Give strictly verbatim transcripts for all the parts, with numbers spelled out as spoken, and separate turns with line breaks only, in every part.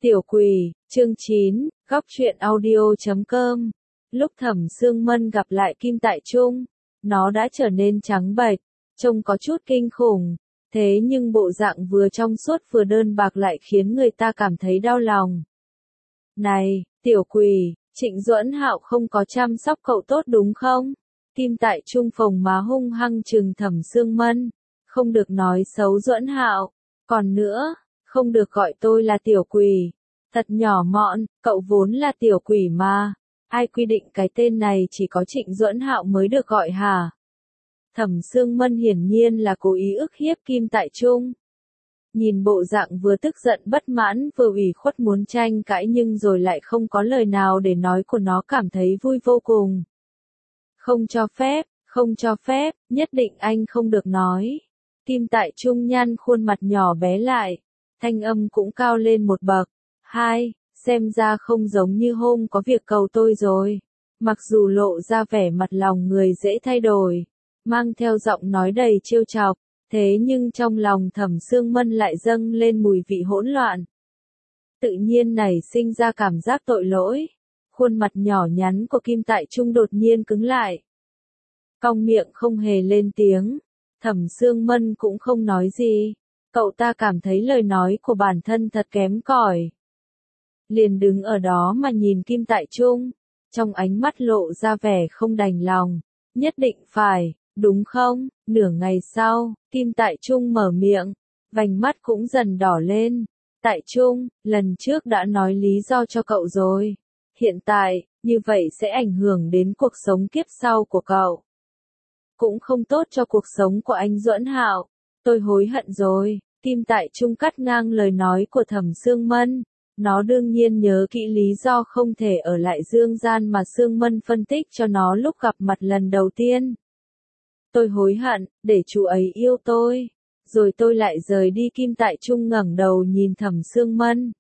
Tiểu quỷ, chương chín, góc truyện audio chấm com. Lúc Thẩm Sương Mân gặp lại Kim Tại Trung, nó đã trở nên trắng bệch, trông có chút kinh khủng, thế nhưng bộ dạng vừa trong suốt vừa đơn bạc lại khiến người ta cảm thấy đau lòng. Này, tiểu quỷ, Trịnh Duẫn Hạo không có chăm sóc cậu tốt đúng không? Kim Tại Trung phồng má hung hăng trừng Thẩm Sương Mân, không được nói xấu Duẫn Hạo, còn nữa, không được gọi tôi là tiểu quỷ. Thật nhỏ mọn, cậu vốn là tiểu quỷ mà. Ai quy định cái tên này chỉ có Trịnh Duẫn Hạo mới được gọi hả? Thẩm Sương Mân hiển nhiên là cố ý ức hiếp Kim Tại Trung. Nhìn bộ dạng vừa tức giận bất mãn vừa ủy khuất muốn tranh cãi nhưng rồi lại không có lời nào để nói của nó cảm thấy vui vô cùng. Không cho phép, không cho phép, nhất định anh không được nói. Kim Tại Trung nhăn khuôn mặt nhỏ bé lại, thanh âm cũng cao lên một bậc. Hai, xem ra không giống như hôm có việc cầu tôi rồi. Mặc dù lộ ra vẻ mặt lòng người dễ thay đổi, mang theo giọng nói đầy trêu chọc, thế nhưng trong lòng Thẩm Sương Mân lại dâng lên mùi vị hỗn loạn. Tự nhiên nảy sinh ra cảm giác tội lỗi. Khuôn mặt nhỏ nhắn của Kim Tại Trung đột nhiên cứng lại. Cong miệng không hề lên tiếng. Thẩm Sương Mân cũng không nói gì. Cậu ta cảm thấy lời nói của bản thân thật kém cỏi. Liền đứng ở đó mà nhìn Kim Tại Trung, trong ánh mắt lộ ra vẻ không đành lòng. Nhất định phải, đúng không? Nửa ngày sau, Kim Tại Trung mở miệng, vành mắt cũng dần đỏ lên. Tại Trung, lần trước đã nói lý do cho cậu rồi. Hiện tại, như vậy sẽ ảnh hưởng đến cuộc sống kiếp sau của cậu. Cũng không tốt cho cuộc sống của anh Duẫn Hạo. Tôi hối hận rồi. Kim Tại Trung cắt ngang lời nói của Thẩm Sương Mân. Nó đương nhiên nhớ kỹ lý do không thể ở lại Dương Gian mà Sương Mân phân tích cho nó lúc gặp mặt lần đầu tiên. Tôi hối hận, để chú ấy yêu tôi. Rồi tôi lại rời đi. Kim Tại Trung ngẩng đầu nhìn Thẩm Sương Mân.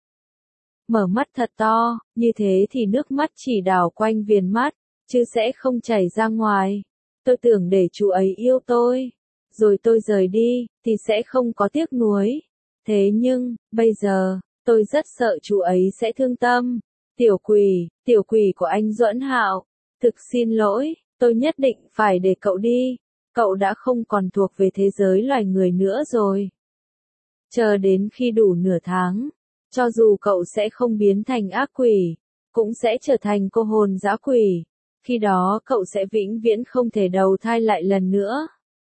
Mở mắt thật to, như thế thì nước mắt chỉ đảo quanh viền mắt, chứ sẽ không chảy ra ngoài. Tôi tưởng để chú ấy yêu tôi, rồi tôi rời đi, thì sẽ không có tiếc nuối. Thế nhưng, bây giờ, tôi rất sợ chú ấy sẽ thương tâm. Tiểu quỷ, tiểu quỷ của anh Duẫn Hạo, thực xin lỗi, tôi nhất định phải để cậu đi. Cậu đã không còn thuộc về thế giới loài người nữa rồi. Chờ đến khi đủ nửa tháng, cho dù cậu sẽ không biến thành ác quỷ, cũng sẽ trở thành cô hồn dã quỷ. Khi đó cậu sẽ vĩnh viễn không thể đầu thai lại lần nữa.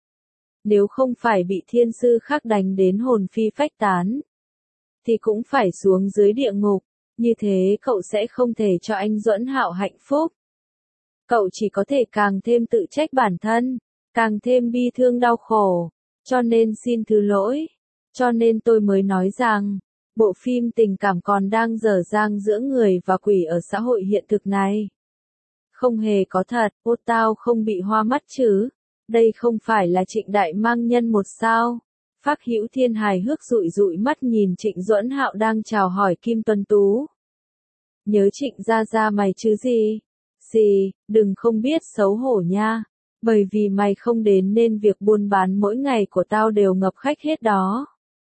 Nếu không phải bị thiên sư khác đánh đến hồn phi phách tán, thì cũng phải xuống dưới địa ngục. Như thế cậu sẽ không thể cho anh Duẫn Hạo hạnh phúc. Cậu chỉ có thể càng thêm tự trách bản thân, càng thêm bi thương đau khổ. Cho nên xin thứ lỗi. Cho nên tôi mới nói rằng, bộ phim tình cảm còn đang dở dang giữa người và quỷ ở xã hội hiện thực này. Không hề có thật. Ô tao không bị hoa mắt chứ? Đây không phải là Trịnh Đại Mang Nhân một sao? Phác Hữu Thiên hài hước dụi dụi mắt nhìn Trịnh Duẫn Hạo đang chào hỏi Kim Tuấn Tú. Nhớ Trịnh gia gia mày chứ gì? Gì, đừng không biết xấu hổ nha. Bởi vì mày không đến nên việc buôn bán mỗi ngày của tao đều ngập khách hết đó.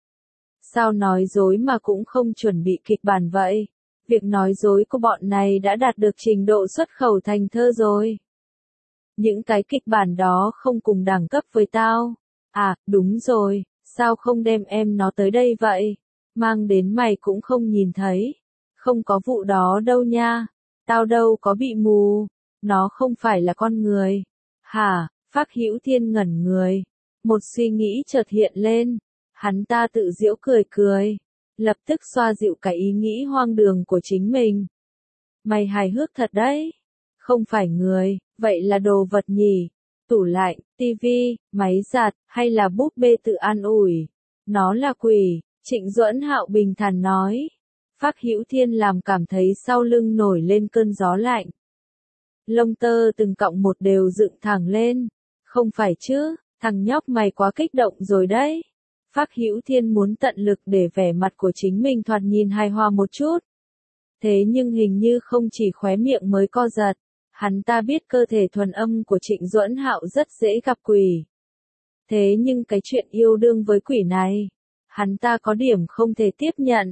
Sao nói dối mà cũng không chuẩn bị kịch bản vậy? Việc nói dối của bọn này đã đạt được trình độ xuất khẩu thành thơ rồi. Những cái kịch bản đó không cùng đẳng cấp với tao. À, đúng rồi, sao không đem em nó tới đây vậy? Mang đến mày cũng không nhìn thấy. Không có vụ đó đâu nha. Tao đâu có bị mù. Nó không phải là con người. Hả? Phác Hữu Thiên ngẩn người. Một suy nghĩ chợt hiện lên. Hắn ta tự giễu cười cười. Lập tức xoa dịu cái ý nghĩ hoang đường của chính mình. Mày hài hước thật đấy. Không phải người, vậy là đồ vật nhỉ? Tủ lạnh, tivi, máy giặt, hay là búp bê tự an ủi? Nó là quỷ, Trịnh Duẫn Hạo bình thản nói. Phác Hữu Thiên làm cảm thấy sau lưng nổi lên cơn gió lạnh. Lông tơ từng cọng một đều dựng thẳng lên. Không phải chứ, thằng nhóc mày quá kích động rồi đấy. Phác Hữu Thiên muốn tận lực để vẻ mặt của chính mình thoạt nhìn hài hòa một chút. Thế nhưng hình như không chỉ khóe miệng mới co giật. Hắn ta biết cơ thể thuần âm của Trịnh Duẫn Hạo rất dễ gặp quỷ. Thế nhưng cái chuyện yêu đương với quỷ này, hắn ta có điểm không thể tiếp nhận.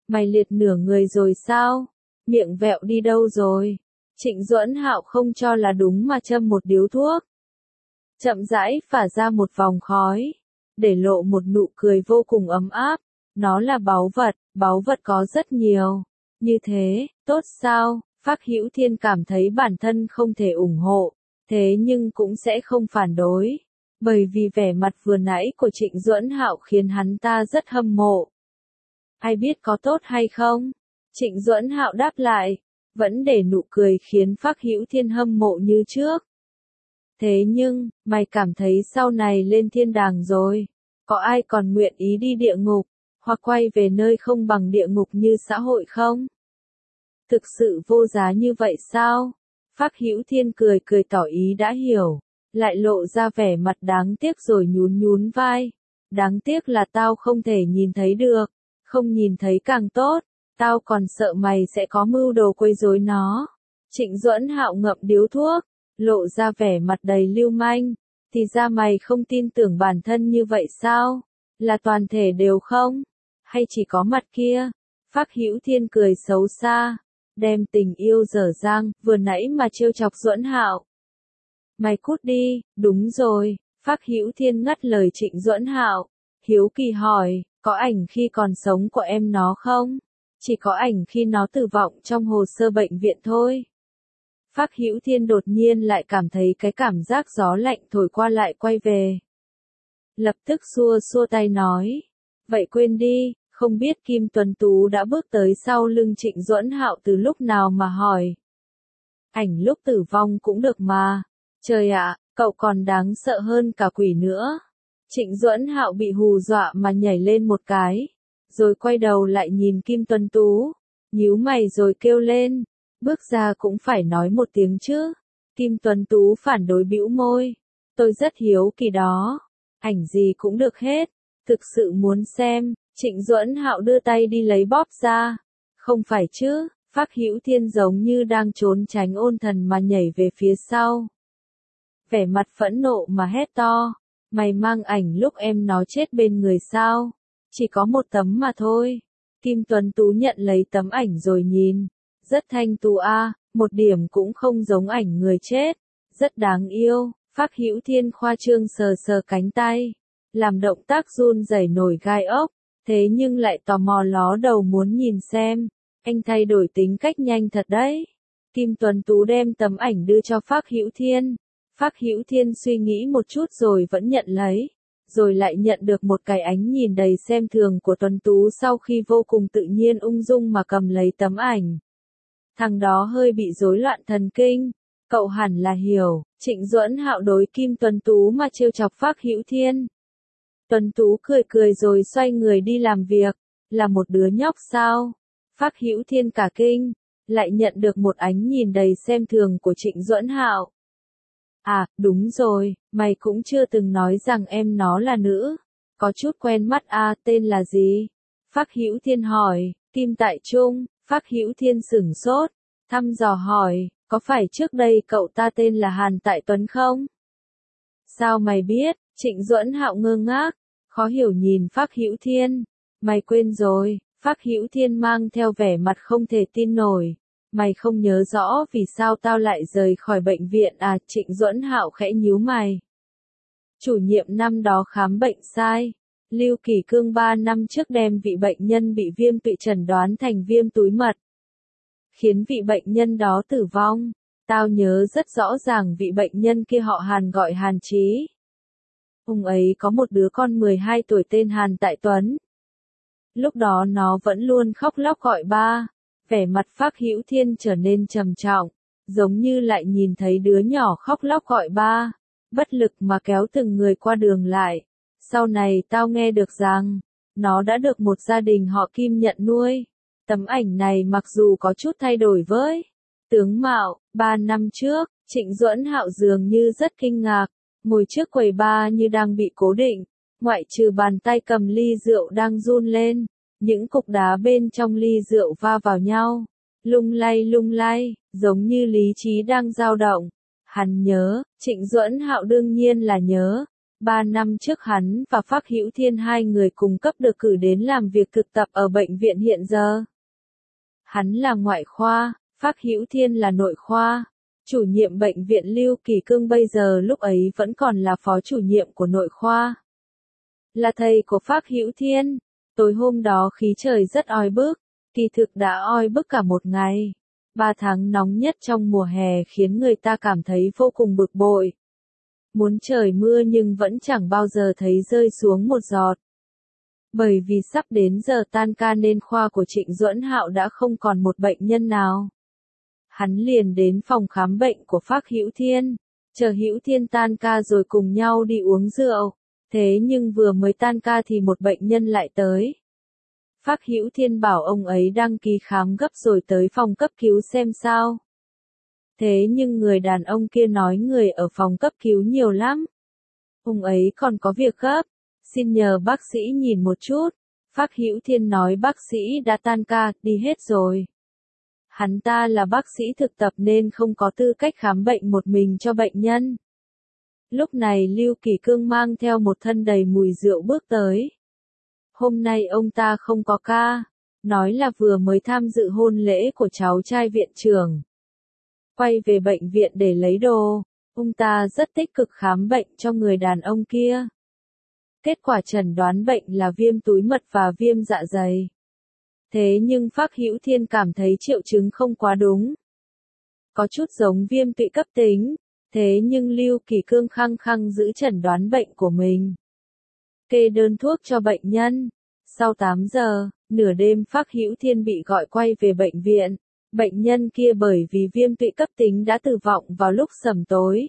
Mày liệt nửa người rồi sao? Miệng vẹo đi đâu rồi? Trịnh Duẫn Hạo không cho là đúng mà châm một điếu thuốc. Chậm rãi phả ra một vòng khói, để lộ một nụ cười vô cùng ấm áp. Nó là báu vật, báu vật có rất nhiều. Như thế, tốt sao? Phác Hữu Thiên cảm thấy bản thân không thể ủng hộ, thế nhưng cũng sẽ không phản đối. Bởi vì vẻ mặt vừa nãy của Trịnh Duẫn Hạo khiến hắn ta rất hâm mộ. Ai biết có tốt hay không? Trịnh Duẫn Hạo đáp lại, vẫn để nụ cười khiến Phác Hữu Thiên hâm mộ như trước. Thế nhưng, mày cảm thấy sau này lên thiên đàng rồi, có ai còn nguyện ý đi địa ngục, hoặc quay về nơi không bằng địa ngục như xã hội không? Thực sự vô giá như vậy sao? Phác Hữu Thiên cười cười tỏ ý đã hiểu, lại lộ ra vẻ mặt đáng tiếc rồi nhún nhún vai. Đáng tiếc là tao không thể nhìn thấy được, không nhìn thấy càng tốt, tao còn sợ mày sẽ có mưu đồ quấy rối nó. Trịnh Duẫn Hạo ngậm điếu thuốc, lộ ra vẻ mặt đầy lưu manh, thì ra mày không tin tưởng bản thân như vậy sao? Là toàn thể đều không? Hay chỉ có mặt kia? Phác Hữu Thiên cười xấu xa, đem tình yêu dở dang, vừa nãy mà trêu chọc Duẫn Hạo. Mày cút đi, đúng rồi, Phác Hữu Thiên ngắt lời Trịnh Duẫn Hạo, hiếu kỳ hỏi, có ảnh khi còn sống của em nó không? Chỉ có ảnh khi nó tử vong trong hồ sơ bệnh viện thôi. Phác Hữu Thiên đột nhiên lại cảm thấy cái cảm giác gió lạnh thổi qua lại quay về. Lập tức xua xua tay nói, vậy quên đi, không biết Kim Tuấn Tú đã bước tới sau lưng Trịnh Duẫn Hạo từ lúc nào mà hỏi. Ảnh lúc tử vong cũng được mà. Trời ạ, cậu còn đáng sợ hơn cả quỷ nữa. Trịnh Duẫn Hạo bị hù dọa mà nhảy lên một cái, rồi quay đầu lại nhìn Kim Tuấn Tú, nhíu mày rồi kêu lên, bước ra cũng phải nói một tiếng chứ. Kim Tuấn Tú phản đối bĩu môi, tôi rất hiếu kỳ đó, ảnh gì cũng được hết, thực sự muốn xem. Trịnh Duẫn Hạo đưa tay đi lấy bóp ra, không phải chứ? Phác Hữu Thiên giống như đang trốn tránh ôn thần mà nhảy về phía sau. Vẻ mặt phẫn nộ mà hét to, mày mang ảnh lúc em nó chết bên người sao? Chỉ có một tấm mà thôi. Kim Tuấn Tú nhận lấy tấm ảnh rồi nhìn, rất thanh tú a, một điểm cũng không giống ảnh người chết, rất đáng yêu. Phác Hữu Thiên khoa trương sờ sờ cánh tay, làm động tác run rẩy nổi gai ốc, thế nhưng lại tò mò ló đầu muốn nhìn xem. Anh thay đổi tính cách nhanh thật đấy. Kim Tuấn Tú đem tấm ảnh đưa cho Phác Hữu Thiên. Phác Hữu Thiên suy nghĩ một chút rồi vẫn nhận lấy, rồi lại nhận được một cái ánh nhìn đầy xem thường của Tuấn Tú sau khi vô cùng tự nhiên ung dung mà cầm lấy tấm ảnh. Thằng đó hơi bị rối loạn thần kinh, cậu hẳn là hiểu. Trịnh Duẫn Hạo đối Kim Tuấn Tú mà trêu chọc Phác Hữu Thiên. Tuấn Tú cười cười rồi xoay người đi làm việc, là một đứa nhóc sao? Phác Hữu Thiên cả kinh, lại nhận được một ánh nhìn đầy xem thường của Trịnh Duẫn Hạo. À, đúng rồi, mày cũng chưa từng nói rằng em nó là nữ. Có chút quen mắt à, tên là gì? Phác Hữu Thiên hỏi. Kim Tại Trung. Phác Hữu Thiên sửng sốt, thăm dò hỏi, có phải trước đây cậu ta tên là Hàn Tại Tuấn không? Sao mày biết? Trịnh Duẫn Hạo ngơ ngác, khó hiểu nhìn Phác Hữu Thiên. Mày quên rồi? Phác Hữu Thiên mang theo vẻ mặt không thể tin nổi. Mày không nhớ rõ vì sao tao lại rời khỏi bệnh viện à? Trịnh Duẫn Hạo khẽ nhíu mày. Chủ nhiệm năm đó khám bệnh sai. Lưu Kỳ Cương ba năm trước đem vị bệnh nhân bị viêm tụy chẩn đoán thành viêm túi mật, khiến vị bệnh nhân đó tử vong. Tao nhớ rất rõ ràng vị bệnh nhân kia họ Hàn gọi Hàn Chí. Ông ấy có một đứa con mười hai tuổi tên Hàn Tại Tuấn. Lúc đó nó vẫn luôn khóc lóc gọi ba. Vẻ mặt Phác Hữu Thiên trở nên trầm trọng, giống như lại nhìn thấy đứa nhỏ khóc lóc gọi ba, bất lực mà kéo từng người qua đường lại. Sau này tao nghe được rằng, nó đã được một gia đình họ Kim nhận nuôi. Tấm ảnh này mặc dù có chút thay đổi với tướng mạo, ba năm trước, Trịnh Duẫn Hạo dường như rất kinh ngạc, ngồi trước quầy bar như đang bị cố định, ngoại trừ bàn tay cầm ly rượu đang run lên, những cục đá bên trong ly rượu va vào nhau, lung lay lung lay, giống như lý trí đang dao động. Hắn nhớ, Trịnh Duẫn Hạo đương nhiên là nhớ, Ba năm trước hắn và Phác Hữu Thiên hai người cùng cấp được cử đến làm việc thực tập ở bệnh viện hiện giờ. Hắn là ngoại khoa, Phác Hữu Thiên là nội khoa. Chủ nhiệm bệnh viện Lưu Kỳ Cương bây giờ lúc ấy vẫn còn là phó chủ nhiệm của nội khoa. Là thầy của Phác Hữu Thiên. Tối hôm đó khí trời rất oi bức, kỳ thực đã oi bức cả một ngày. Ba tháng nóng nhất trong mùa hè khiến người ta cảm thấy vô cùng bực bội. Muốn trời mưa nhưng vẫn chẳng bao giờ thấy rơi xuống một giọt. Bởi vì sắp đến giờ tan ca nên khoa của Trịnh Duẫn Hạo đã không còn một bệnh nhân nào. Hắn liền đến phòng khám bệnh của Phác Hữu Thiên, chờ Hữu Thiên tan ca rồi cùng nhau đi uống rượu. Thế nhưng vừa mới tan ca thì một bệnh nhân lại tới. Phác Hữu Thiên bảo ông ấy đăng ký khám gấp rồi tới phòng cấp cứu xem sao. Thế nhưng người đàn ông kia nói người ở phòng cấp cứu nhiều lắm. Ông ấy còn có việc gấp, xin nhờ bác sĩ nhìn một chút. Phác Hữu Thiên nói bác sĩ đã tan ca, đi hết rồi. Hắn ta là bác sĩ thực tập nên không có tư cách khám bệnh một mình cho bệnh nhân. Lúc này Lưu Kỳ Cương mang theo một thân đầy mùi rượu bước tới. Hôm nay ông ta không có ca, nói là vừa mới tham dự hôn lễ của cháu trai viện trưởng. Quay về bệnh viện để lấy đồ, ông ta rất tích cực khám bệnh cho người đàn ông kia. Kết quả chẩn đoán bệnh là viêm túi mật và viêm dạ dày. Thế nhưng Phác Hữu Thiên cảm thấy triệu chứng không quá đúng. Có chút giống viêm tụy cấp tính, thế nhưng Lưu Kỳ Cương khăng khăng giữ chẩn đoán bệnh của mình. Kê đơn thuốc cho bệnh nhân. Sau tám giờ, nửa đêm Phác Hữu Thiên bị gọi quay về bệnh viện. Bệnh nhân kia bởi vì viêm tụy cấp tính đã tử vong vào lúc sẩm tối.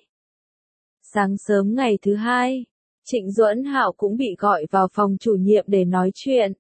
Sáng sớm ngày thứ hai, Trịnh Duẫn Hạo cũng bị gọi vào phòng chủ nhiệm để nói chuyện.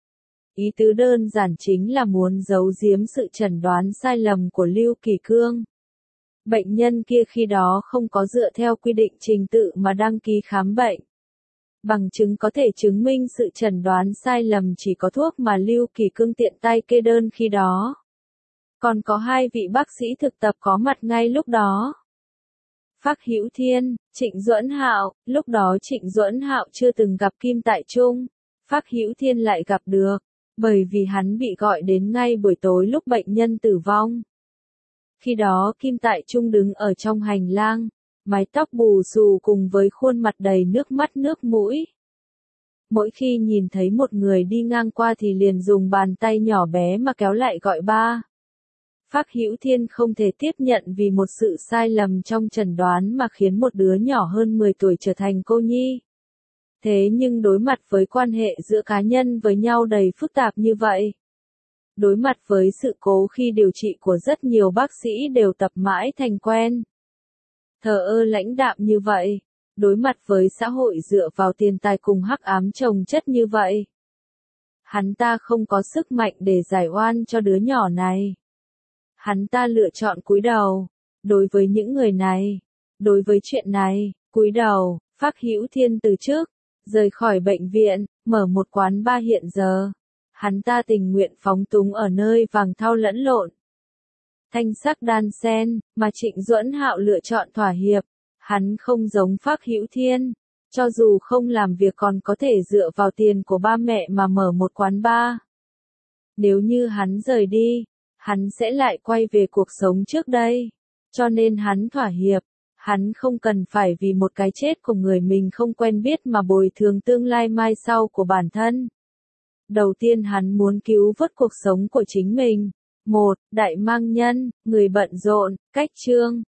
Ý tứ đơn giản chính là muốn giấu giếm sự chẩn đoán sai lầm của Lưu Kỳ Cương. Bệnh nhân kia khi đó không có dựa theo quy định trình tự mà đăng ký khám bệnh. Bằng chứng có thể chứng minh sự chẩn đoán sai lầm chỉ có thuốc mà Lưu Kỳ Cương tiện tay kê đơn khi đó. Còn có hai vị bác sĩ thực tập có mặt ngay lúc đó. Phác Hữu Thiên, Trịnh Duẫn Hạo, lúc đó Trịnh Duẫn Hạo chưa từng gặp Kim Tại Trung. Phác Hữu Thiên lại gặp được, bởi vì hắn bị gọi đến ngay buổi tối lúc bệnh nhân tử vong. Khi đó Kim Tại Trung đứng ở trong hành lang, mái tóc bù xù cùng với khuôn mặt đầy nước mắt nước mũi. Mỗi khi nhìn thấy một người đi ngang qua thì liền dùng bàn tay nhỏ bé mà kéo lại gọi ba. Phác Hữu Thiên không thể tiếp nhận vì một sự sai lầm trong chẩn đoán mà khiến một đứa nhỏ hơn mười tuổi trở thành cô nhi. Thế nhưng đối mặt với quan hệ giữa cá nhân với nhau đầy phức tạp như vậy, đối mặt với sự cố khi điều trị của rất nhiều bác sĩ đều tập mãi thành quen, thờ ơ lãnh đạm như vậy, đối mặt với xã hội dựa vào tiền tài cùng hắc ám chồng chất như vậy, hắn ta không có sức mạnh để giải oan cho đứa nhỏ này. Hắn ta lựa chọn cúi đầu. Đối với những người này, đối với chuyện này, cúi đầu. Phác Hữu Thiên từ trước, rời khỏi bệnh viện, mở một quán bar hiện giờ. Hắn ta tình nguyện phóng túng ở nơi vàng thau lẫn lộn, thanh sắc đan xen, mà Trịnh Duẫn Hạo lựa chọn thỏa hiệp. Hắn không giống Phác Hữu Thiên, cho dù không làm việc còn có thể dựa vào tiền của ba mẹ mà mở một quán bar. Nếu như hắn rời đi, hắn sẽ lại quay về cuộc sống trước đây. Cho nên hắn thỏa hiệp. Hắn không cần phải vì một cái chết của người mình không quen biết mà bồi thường tương lai mai sau của bản thân. Đầu tiên hắn muốn cứu vớt cuộc sống của chính mình. một. Đại Mang Nhân, người bận rộn, cách chương.